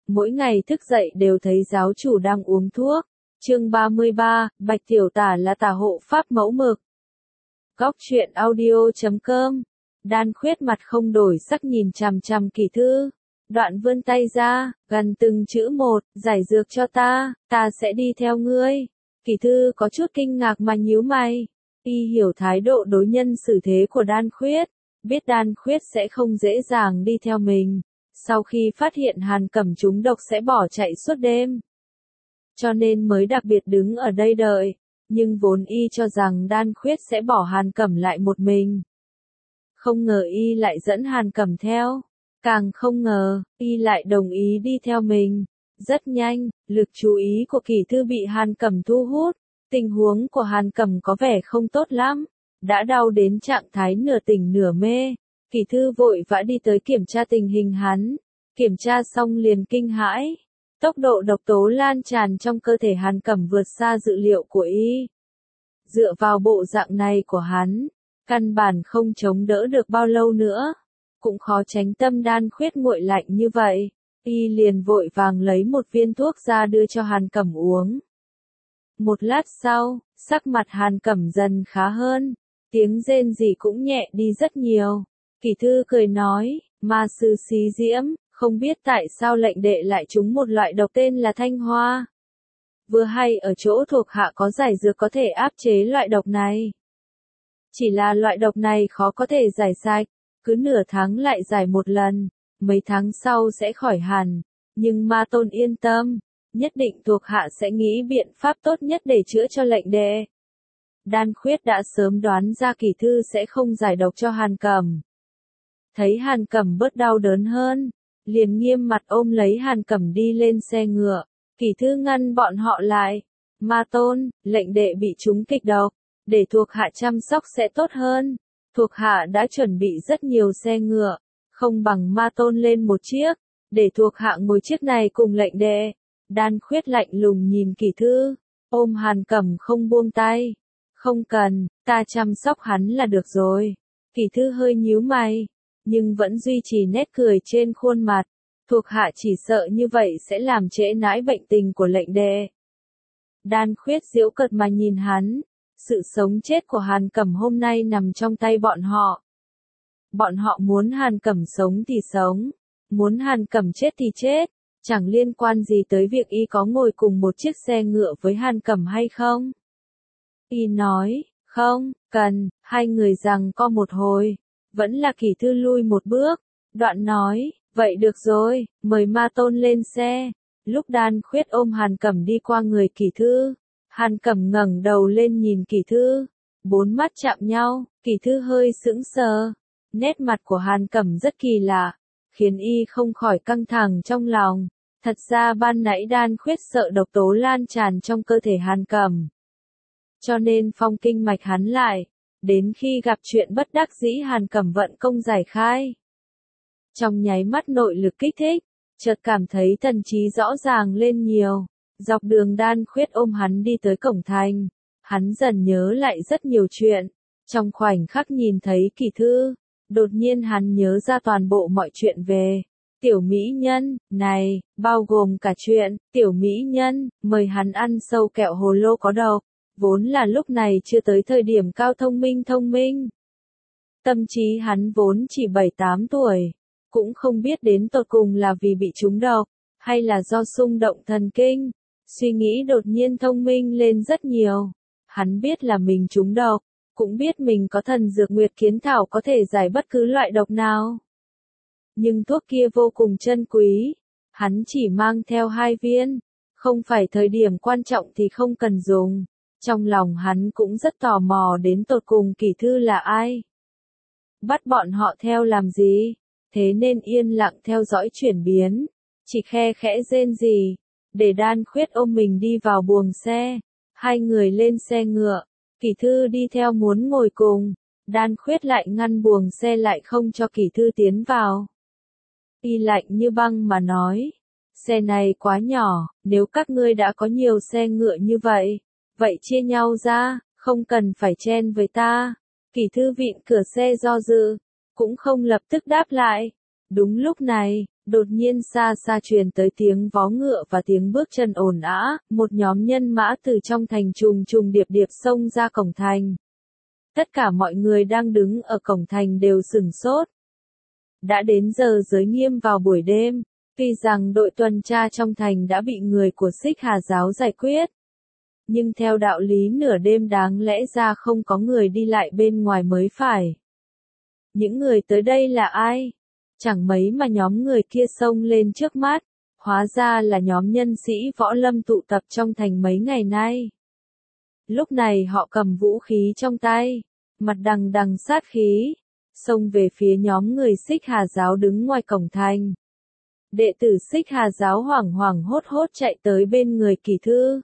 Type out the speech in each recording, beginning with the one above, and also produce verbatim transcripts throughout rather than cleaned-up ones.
mỗi ngày thức dậy đều thấy giáo chủ đang uống thuốc. Chương ba mươi ba, Bạch Tiểu Tả là tả hộ pháp mẫu mực. Góc truyện audio chấm com. Đan Khuyết mặt không đổi sắc nhìn chằm chằm Kỳ Thư. Đoạn vươn tay ra, gần từng chữ một, giải dược cho ta, ta sẽ đi theo ngươi. Kỳ Thư có chút kinh ngạc mà nhíu mày. Y hiểu thái độ đối nhân xử thế của Đan Khuyết, biết Đan Khuyết sẽ không dễ dàng đi theo mình. Sau khi phát hiện Hàn Cẩm trúng độc sẽ bỏ chạy suốt đêm. Cho nên mới đặc biệt đứng ở đây đợi, nhưng vốn Y cho rằng Đan Khuyết sẽ bỏ Hàn Cẩm lại một mình. Không ngờ Y lại dẫn Hàn Cẩm theo, càng không ngờ, Y lại đồng ý đi theo mình. Rất nhanh, lực chú ý của Kỳ Thư bị Hàn Cẩm thu hút, tình huống của Hàn Cẩm có vẻ không tốt lắm, đã đau đến trạng thái nửa tỉnh nửa mê. Kỳ Thư vội vã đi tới kiểm tra tình hình hắn, kiểm tra xong liền kinh hãi. Tốc độ độc tố lan tràn trong cơ thể Hàn Cẩm vượt xa dự liệu của Y. Dựa vào bộ dạng này của hắn, căn bản không chống đỡ được bao lâu nữa, cũng khó tránh tâm Đan Khuyết nguội lạnh như vậy. Y liền vội vàng lấy một viên thuốc ra đưa cho Hàn Cẩm uống. Một lát sau, sắc mặt Hàn Cẩm dần khá hơn, tiếng rên rỉ cũng nhẹ đi rất nhiều. Kỳ Thư cười nói, ma sư xí diễm, không biết tại sao lệnh đệ lại trúng một loại độc tên là thanh hoa. Vừa hay ở chỗ thuộc hạ có giải dược có thể áp chế loại độc này. Chỉ là loại độc này khó có thể giải sạch, cứ nửa tháng lại giải một lần, mấy tháng sau sẽ khỏi hẳn. Nhưng Ma Tôn yên tâm, nhất định thuộc hạ sẽ nghĩ biện pháp tốt nhất để chữa cho lệnh đệ. Đan Khuyết đã sớm đoán ra Kỳ Thư sẽ không giải độc cho Hàn Cẩm. Thấy Hàn Cẩm bớt đau đớn hơn, liền nghiêm mặt ôm lấy Hàn Cẩm đi lên xe ngựa. Kỳ Thư ngăn bọn họ lại. Ma Tôn, lệnh đệ bị trúng kịch độc, để thuộc hạ chăm sóc sẽ tốt hơn. Thuộc hạ đã chuẩn bị rất nhiều xe ngựa, không bằng Ma Tôn lên một chiếc, để thuộc hạ ngồi chiếc này cùng lệnh đệ. Đan Khuyết lạnh lùng nhìn Kỳ Thư, ôm Hàn Cẩm không buông tay. Không cần, ta chăm sóc hắn là được rồi. Kỳ Thư hơi nhíu mày, nhưng vẫn duy trì nét cười trên khuôn mặt. Thuộc hạ chỉ sợ như vậy sẽ làm trễ nãi bệnh tình của lệnh đệ. Đan Khuyết giễu cợt mà nhìn hắn. Sự sống chết của Hàn Cẩm hôm nay nằm trong tay bọn họ. Bọn họ muốn Hàn Cẩm sống thì sống, muốn Hàn Cẩm chết thì chết, chẳng liên quan gì tới việc Y có ngồi cùng một chiếc xe ngựa với Hàn Cẩm hay không. Y nói, không, cần, hai người giằng co một hồi, vẫn là Kỳ Thư lui một bước, đoạn nói, vậy được rồi, mời Ma Tôn lên xe. Lúc Đan Khuyết ôm Hàn Cẩm đi qua người Kỳ Thư, Hàn Cẩm ngẩng đầu lên nhìn Kỳ Thư, bốn mắt chạm nhau, Kỳ Thư hơi sững sờ. Nét mặt của Hàn Cẩm rất kỳ lạ, khiến Y không khỏi căng thẳng trong lòng. Thật ra ban nãy Đan Khuyết sợ độc tố lan tràn trong cơ thể Hàn Cẩm, cho nên phong kinh mạch hắn lại, đến khi gặp chuyện bất đắc dĩ Hàn Cẩm vận công giải khai. Trong nháy mắt nội lực kích thích, chợt cảm thấy thần trí rõ ràng lên nhiều. Dọc đường Đan Khuyết ôm hắn đi tới cổng thành, hắn dần nhớ lại rất nhiều chuyện. Trong khoảnh khắc nhìn thấy Kỳ Thư, đột nhiên hắn nhớ ra toàn bộ mọi chuyện về Tiểu Mỹ Nhân này, bao gồm cả chuyện Tiểu Mỹ Nhân mời hắn ăn sâu kẹo hồ lô có độc. Vốn là lúc này chưa tới thời điểm cao thông minh thông minh. Tâm trí hắn vốn chỉ bảy tám tuổi, cũng không biết đến tột cùng là vì bị trúng độc, hay là do xung động thần kinh. Suy nghĩ đột nhiên thông minh lên rất nhiều. Hắn biết là mình trúng độc, cũng biết mình có thần dược Nguyệt Kiến Thảo có thể giải bất cứ loại độc nào. Nhưng thuốc kia vô cùng chân quý, hắn chỉ mang theo hai viên, không phải thời điểm quan trọng thì không cần dùng. Trong lòng hắn cũng rất tò mò đến tột cùng Kỳ Thư là ai. Bắt bọn họ theo làm gì, thế nên yên lặng theo dõi chuyển biến, chỉ khe khẽ rên rỉ. Để Đan Khuyết ôm mình đi vào buồng xe, hai người lên xe ngựa, Kỳ Thư đi theo muốn ngồi cùng, Đan Khuyết lại ngăn buồng xe lại không cho Kỳ Thư tiến vào. Y lạnh như băng mà nói, xe này quá nhỏ, nếu các ngươi đã có nhiều xe ngựa như vậy, vậy chia nhau ra, không cần phải chen với ta. Kỳ Thư vịn cửa xe do dự, cũng không lập tức đáp lại. Đúng lúc này, Đột nhiên xa xa truyền tới tiếng vó ngựa và tiếng bước chân ồn ào, một nhóm nhân mã từ trong thành trùng trùng điệp điệp xông ra cổng thành. Tất cả mọi người đang đứng ở cổng thành đều sửng sốt. Đã đến giờ giới nghiêm vào buổi đêm, tuy rằng đội tuần tra trong thành đã bị người của Xích Hà giáo giải quyết. Nhưng theo đạo lý nửa đêm đáng lẽ ra không có người đi lại bên ngoài mới phải. Những người tới đây là ai? Chẳng mấy mà nhóm người kia xông lên trước mắt, hóa ra là nhóm nhân sĩ võ lâm tụ tập trong thành mấy ngày nay. Lúc này họ cầm vũ khí trong tay, mặt đằng đằng sát khí, xông về phía nhóm người Xích Hà giáo đứng ngoài cổng thành. Đệ tử Xích Hà giáo hoảng hoảng hốt hốt chạy tới bên người Kỳ Thư.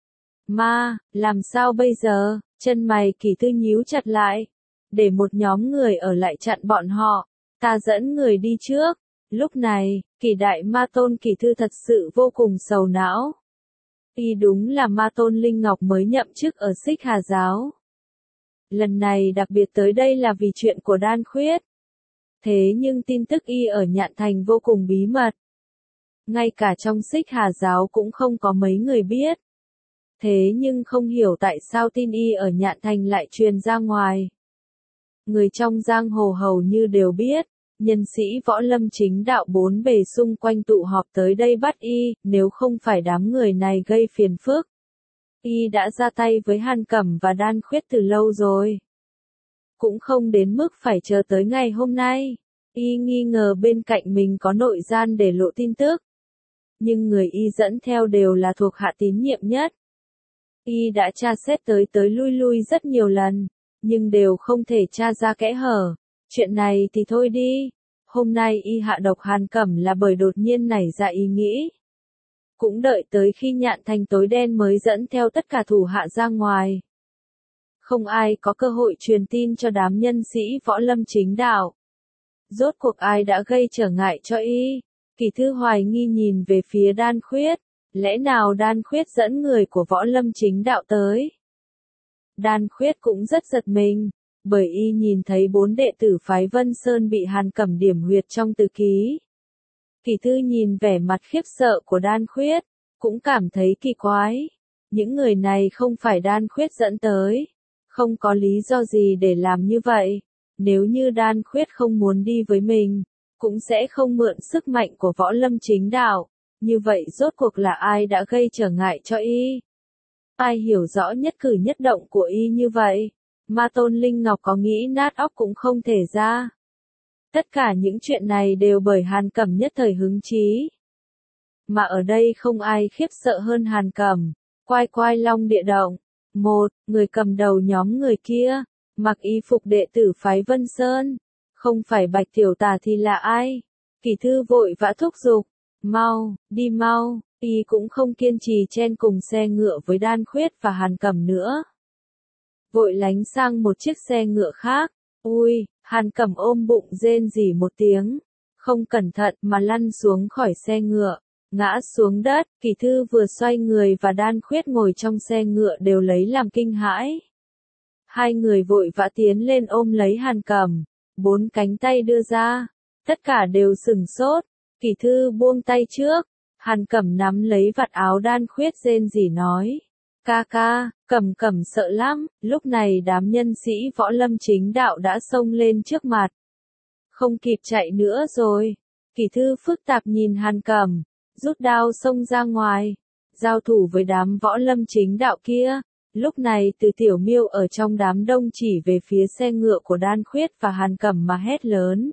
Ma, làm sao bây giờ? Chân mày Kỳ Thư nhíu chặt lại. Để một nhóm người ở lại chặn bọn họ, ta dẫn người đi trước. Lúc này, Kỳ đại ma tôn Kỳ Thư thật sự vô cùng sầu não. Y đúng là ma tôn Linh Ngọc mới nhậm chức ở Xích Hà giáo. Lần này đặc biệt tới đây là vì chuyện của Đan Khuyết. Thế nhưng tin tức y ở Nhạn Thành vô cùng bí mật. Ngay cả trong Xích Hà giáo cũng không có mấy người biết. Thế nhưng không hiểu tại sao tin y ở Nhạn Thành lại truyền ra ngoài. Người trong giang hồ hầu như đều biết, nhân sĩ võ lâm chính đạo bốn bề xung quanh tụ họp tới đây bắt y, nếu không phải đám người này gây phiền phức. Y đã ra tay với Hàn Cẩm và Đan Khuyết từ lâu rồi. Cũng không đến mức phải chờ tới ngày hôm nay. Y nghi ngờ bên cạnh mình có nội gian để lộ tin tức. Nhưng người y dẫn theo đều là thuộc hạ tín nhiệm nhất. Y đã tra xét tới tới lui lui rất nhiều lần, nhưng đều không thể tra ra kẽ hở. Chuyện này thì thôi đi. Hôm nay y hạ độc Hàn Cẩm là bởi đột nhiên nảy ra ý nghĩ. Cũng đợi tới khi Nhạn Thành tối đen mới dẫn theo tất cả thủ hạ ra ngoài. Không ai có cơ hội truyền tin cho đám nhân sĩ võ lâm chính đạo. Rốt cuộc ai đã gây trở ngại cho y? Kỳ Thư hoài nghi nhìn về phía Đan Khuyết. Lẽ nào Đan Khuyết dẫn người của võ lâm chính đạo tới? Đan Khuyết cũng rất giật mình, bởi y nhìn thấy bốn đệ tử phái Vân Sơn bị Hàn Cẩm điểm huyệt trong từ ký. Kỳ Thư nhìn vẻ mặt khiếp sợ của Đan Khuyết, cũng cảm thấy kỳ quái. Những người này không phải Đan Khuyết dẫn tới, không có lý do gì để làm như vậy. Nếu như Đan Khuyết không muốn đi với mình, cũng sẽ không mượn sức mạnh của võ lâm chính đạo. Như vậy rốt cuộc là ai đã gây trở ngại cho y? Ai hiểu rõ nhất cử nhất động của y như vậy? Ma tôn Linh Ngọc có nghĩ nát óc cũng không thể ra. Tất cả những chuyện này đều bởi Hàn Cẩm nhất thời hứng chí. Mà ở đây không ai khiếp sợ hơn Hàn Cẩm. Quai quai long địa động. Một, người cầm đầu nhóm người kia, mặc y phục đệ tử phái Vân Sơn. Không phải Bạch Tiểu Tà thì là ai? Kỳ Thư vội vã thúc giục. Mau, đi mau. Y cũng không kiên trì chen cùng xe ngựa với Đan Khuyết và Hàn Cẩm nữa. Vội lánh sang một chiếc xe ngựa khác. Ui, Hàn Cẩm ôm bụng rên rỉ một tiếng. Không cẩn thận mà lăn xuống khỏi xe ngựa. Ngã xuống đất. Kỳ Thư vừa xoay người và Đan Khuyết ngồi trong xe ngựa đều lấy làm kinh hãi. Hai người vội vã tiến lên ôm lấy Hàn Cẩm. Bốn cánh tay đưa ra. Tất cả đều sửng sốt. Kỳ Thư buông tay trước. Hàn Cẩm nắm lấy vạt áo Đan Khuyết rên rỉ nói. Ca ca, Cẩm Cẩm sợ lắm. Lúc này đám nhân sĩ võ lâm chính đạo đã xông lên trước mặt. Không kịp chạy nữa rồi. Kỳ Thư phức tạp nhìn Hàn Cẩm, rút đao xông ra ngoài. Giao thủ với đám võ lâm chính đạo kia. Lúc này Từ Tiểu Miêu ở trong đám đông chỉ về phía xe ngựa của Đan Khuyết và Hàn Cẩm mà hét lớn.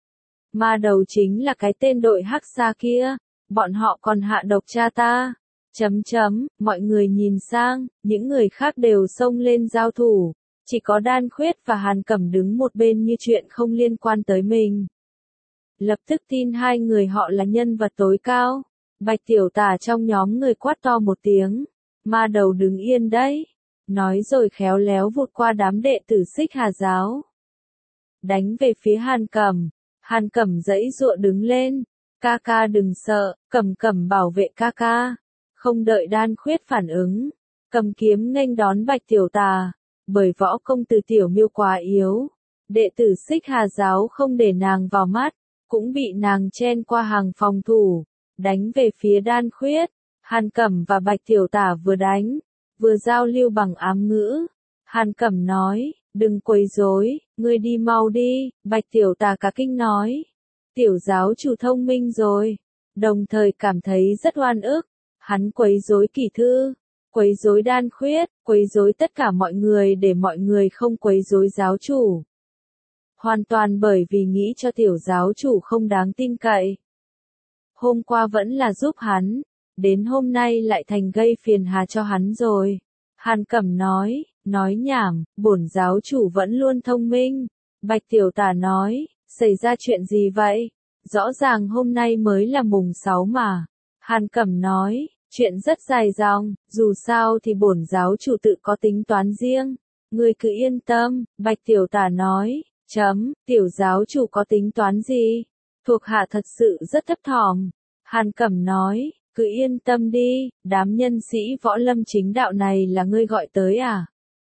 Ma đầu chính là cái tên đội hắc xa kia. Bọn họ còn hạ độc cha ta. Chấm chấm, mọi người nhìn sang, những người khác đều xông lên giao thủ. Chỉ có Đan Khuyết và Hàn Cẩm đứng một bên như chuyện không liên quan tới mình. Lập tức tin hai người họ là nhân vật tối cao. Bạch Tiểu Tà trong nhóm người quát to một tiếng. Ma đầu đứng yên đấy. Nói rồi khéo léo vụt qua đám đệ tử Xích Hà giáo. Đánh về phía Hàn Cẩm. Hàn Cẩm giãy giụa đứng lên. Ca ca đừng sợ, Cẩm Cẩm bảo vệ ca ca. Không đợi Đan Khuyết phản ứng, cầm kiếm nghênh đón Bạch Tiểu Tà. Bởi võ công Từ Tiểu Miêu quá yếu, đệ tử Xích Hà giáo không để nàng vào mắt, cũng bị nàng chen qua hàng phòng thủ, đánh về phía Đan Khuyết. Hàn Cẩm và Bạch Tiểu Tả vừa đánh, vừa giao lưu bằng ám ngữ. Hàn Cẩm nói, đừng quấy rối, ngươi đi mau đi. Bạch Tiểu Tả cả kinh nói, tiểu giáo chủ thông minh rồi, đồng thời cảm thấy rất oan ức. Hắn quấy rối Kỳ Thư, quấy rối Đan Khuyết, quấy rối tất cả mọi người để mọi người không quấy rối giáo chủ. Hoàn toàn bởi vì nghĩ cho tiểu giáo chủ không đáng tin cậy. Hôm qua vẫn là giúp hắn, đến hôm nay lại thành gây phiền hà cho hắn rồi. Hàn Cẩm nói, nói nhảm, bổn giáo chủ vẫn luôn thông minh. Bạch Tiểu Tả nói, xảy ra chuyện gì vậy? Rõ ràng hôm nay mới là mùng sáu mà. Hàn Cẩm nói, chuyện rất dài dòng, dù sao thì bổn giáo chủ tự có tính toán riêng. Ngươi cứ yên tâm, Bạch Tiểu Tả nói, chấm, tiểu giáo chủ có tính toán gì? Thuộc hạ thật sự rất thấp thỏm. Hàn Cẩm nói, cứ yên tâm đi, đám nhân sĩ võ lâm chính đạo này là ngươi gọi tới à?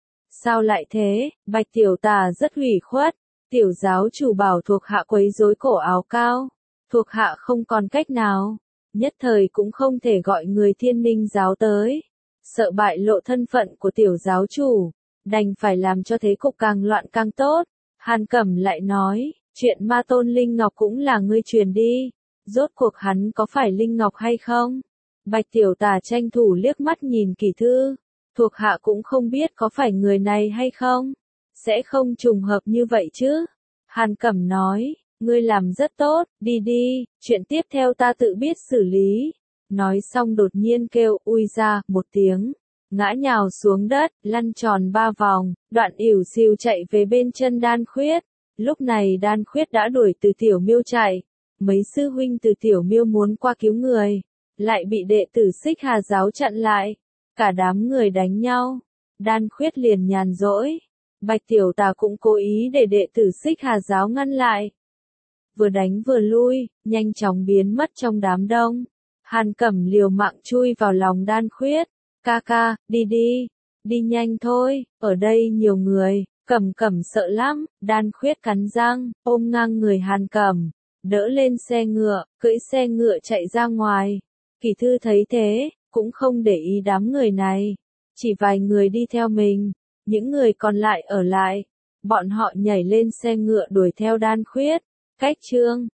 Sao lại thế? Bạch Tiểu Tả rất ủy khuất. Tiểu giáo chủ bảo thuộc hạ quấy rối cổ áo cao. Thuộc hạ không còn cách nào. Nhất thời cũng không thể gọi người Thiên Ninh giáo tới. Sợ bại lộ thân phận của tiểu giáo chủ. Đành phải làm cho thế cục càng loạn càng tốt. Hàn Cẩm lại nói, chuyện Ma Tôn Linh Ngọc cũng là ngươi truyền đi. Rốt cuộc hắn có phải Linh Ngọc hay không? Bạch Tiểu Tả tranh thủ liếc mắt nhìn Kỳ Thư. Thuộc hạ cũng không biết có phải người này hay không. Sẽ không trùng hợp như vậy chứ. Hàn Cẩm nói, ngươi làm rất tốt, đi đi, chuyện tiếp theo ta tự biết xử lý. Nói xong đột nhiên kêu ui ra một tiếng. Ngã nhào xuống đất, lăn tròn ba vòng, đoạn ỉu xìu chạy về bên chân Đan Khuyết. Lúc này Đan Khuyết đã đuổi từ Tiểu Miêu chạy. Mấy sư huynh từ Tiểu Miêu muốn qua cứu người, lại bị đệ tử Xích Hà giáo chặn lại. Cả đám người đánh nhau. Đan Khuyết liền nhàn rỗi. Bạch Tiểu Tả cũng cố ý để đệ tử Xích Hà giáo ngăn lại. Vừa đánh vừa lui, nhanh chóng biến mất trong đám đông. Hàn Cẩm liều mạng chui vào lòng Đan Khuyết. Ca ca, đi đi, đi nhanh thôi, ở đây nhiều người. Cẩm Cẩm sợ lắm. Đan Khuyết cắn răng, ôm ngang người Hàn Cẩm, đỡ lên xe ngựa, cưỡi xe ngựa chạy ra ngoài. Kỳ Thư thấy thế, cũng không để ý đám người này. Chỉ vài người đi theo mình, những người còn lại ở lại. Bọn họ nhảy lên xe ngựa đuổi theo Đan Khuyết. Cách chương